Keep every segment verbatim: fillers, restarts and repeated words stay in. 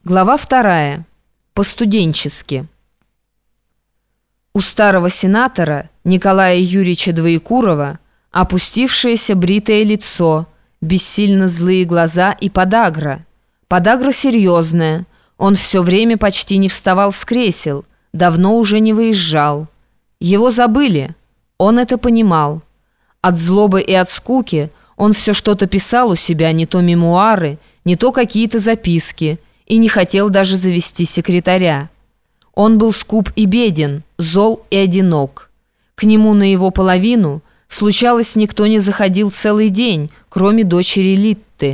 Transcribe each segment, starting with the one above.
Глава вторая. По-студенчески. У старого сенатора Николая Юрьевича Двоекурова опустившееся бритое лицо, бессильно злые глаза и подагра. Подагра серьезная. Он все время почти не вставал с кресел, давно уже не выезжал. Его забыли. Он это понимал. От злобы и от скуки он все что-то писал у себя, не то мемуары, не то какие-то записки, и не хотел даже завести секретаря. Он был скуп и беден, зол и одинок. К нему на его половину, случалось, никто не заходил целый день, кроме дочери Литты.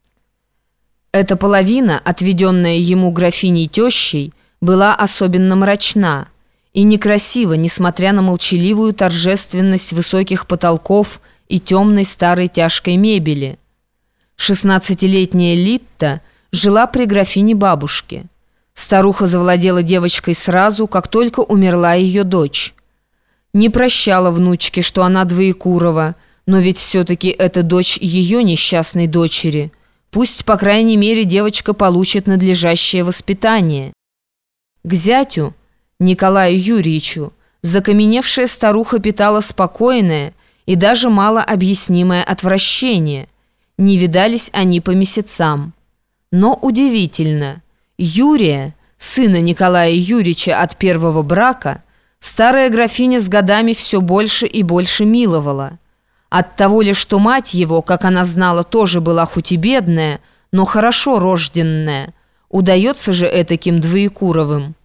Эта половина, отведенная ему графиней тещей, была особенно мрачна и некрасива, несмотря на молчаливую торжественность высоких потолков и темной старой тяжкой мебели. Шестнадцатилетняя Литта жила при графине бабушке. Старуха завладела девочкой сразу, как только умерла ее дочь. Не прощала внучке, что она Двоекурова, но ведь все-таки это дочь ее несчастной дочери. Пусть, по крайней мере, девочка получит надлежащее воспитание. К зятю, Николаю Юрьевичу, закаменевшая старуха питала спокойное и даже малообъяснимое отвращение. Не видались они по месяцам. Но удивительно, Юрия, сына Николая Юрьевича от первого брака, старая графиня с годами все больше и больше миловала. Оттого ли, что мать его, как она знала, тоже была хоть и бедная, но хорошо рожденная, удается же этаким Двоекуровым.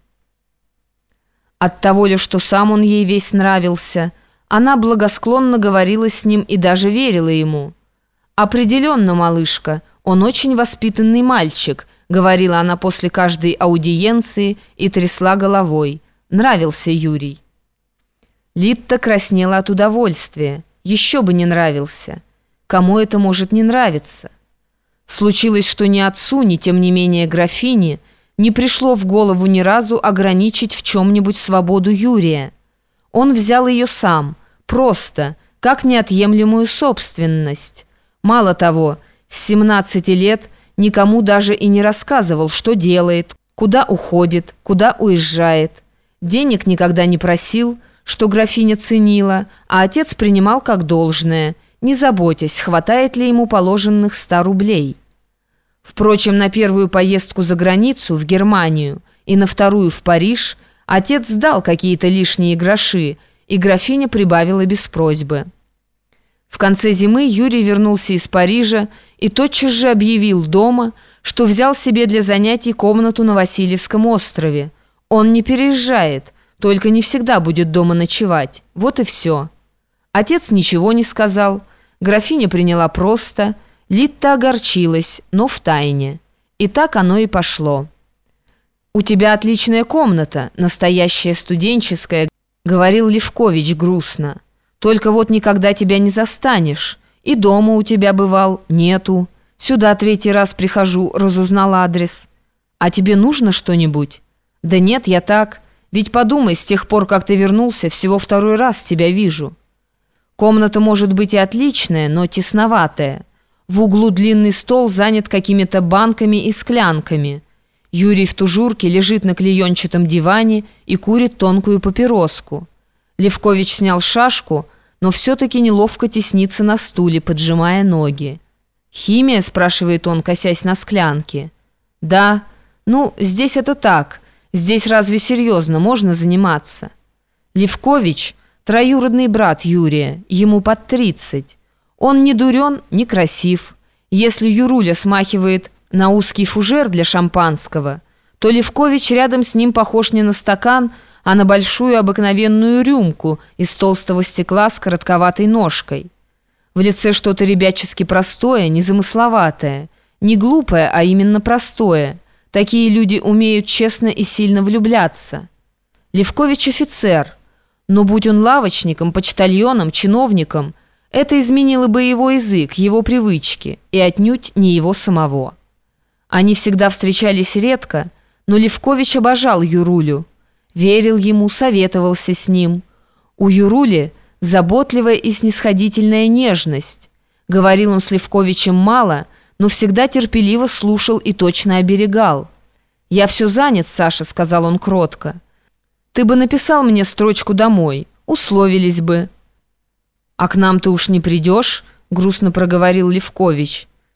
Оттого ли, что сам он ей весь нравился, она благосклонно говорила с ним и даже верила ему. «Определенно, малышка, он очень воспитанный мальчик», говорила она после каждой аудиенции и трясла головой. Нравился Юрий. Литта краснела от удовольствия. Еще бы не нравился. Кому это может не нравиться? Случилось, что ни отцу, ни тем не менее графине не пришло в голову ни разу ограничить в чем-нибудь свободу Юрия. Он взял ее сам, просто, как неотъемлемую собственность. Мало того, с семнадцати лет никому даже и не рассказывал, что делает, куда уходит, куда уезжает. Денег никогда не просил, что графиня ценила, а отец принимал как должное, не заботясь, хватает ли ему положенных ста рублей. Впрочем, на первую поездку за границу, в Германию, и на вторую в Париж, отец сдал какие-то лишние гроши, и графиня прибавила без просьбы. В конце зимы Юрий вернулся из Парижа и тотчас же объявил дома, что взял себе для занятий комнату на Васильевском острове. Он не переезжает, только не всегда будет дома ночевать. Вот и все. Отец ничего не сказал, графиня приняла просто, Литта огорчилась, но втайне. И так оно и пошло. «У тебя отличная комната, настоящая студенческая», — говорил Левкович грустно. «Только вот никогда тебя не застанешь. И дома у тебя бывал, нету. Сюда третий раз прихожу, разузнал адрес. А тебе нужно что-нибудь?» «Да нет, я так. Ведь подумай, с тех пор, как ты вернулся, всего второй раз тебя вижу. Комната может быть и отличная, но тесноватая. В углу длинный стол занят какими-то банками и склянками. Юрий в тужурке лежит на клеенчатом диване и курит тонкую папироску. Левкович снял шашку, но все-таки неловко теснится на стуле, поджимая ноги. «Химия?» – спрашивает он, косясь на склянки. «Да. Ну, здесь это так. Здесь разве серьезно можно заниматься?» Левкович – троюродный брат Юрия, ему под тридцать. Он не дурен, не красив. Если Юруля смахивает на узкий фужер для шампанского, то Левкович рядом с ним похож не на стакан, а на большую обыкновенную рюмку из толстого стекла с коротковатой ножкой. В лице что-то ребячески простое, незамысловатое, не глупое, а именно простое. Такие люди умеют честно и сильно влюбляться. Левкович офицер, но будь он лавочником, почтальоном, чиновником, это изменило бы его язык, его привычки, и отнюдь не его самого. Они всегда встречались редко, но Левкович обожал Юрулю. Верил ему, советовался с ним. У Юрули заботливая и снисходительная нежность. Говорил он с Левковичем мало, но всегда терпеливо слушал и точно оберегал. «Я все занят, Саша», — сказал он кротко. «Ты бы написал мне строчку домой, условились бы». «А к нам ты уж не придешь?» — грустно проговорил Левкович.